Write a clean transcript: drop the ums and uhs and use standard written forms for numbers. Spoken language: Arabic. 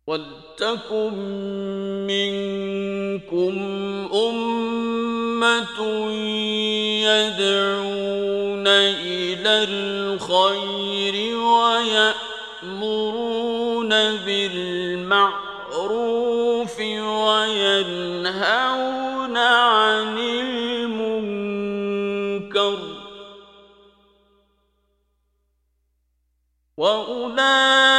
وَلْتَكُن مِّنكُمْ أُمَّةٌ يَدْعُونَ إِلَى الْخَيْرِ وَيَأْمُرُونَ بِالْمَعْرُوفِ وَيَنْهَوْنَ عَنِ الْمُنكَرِ، وَأُولَٰئِكَ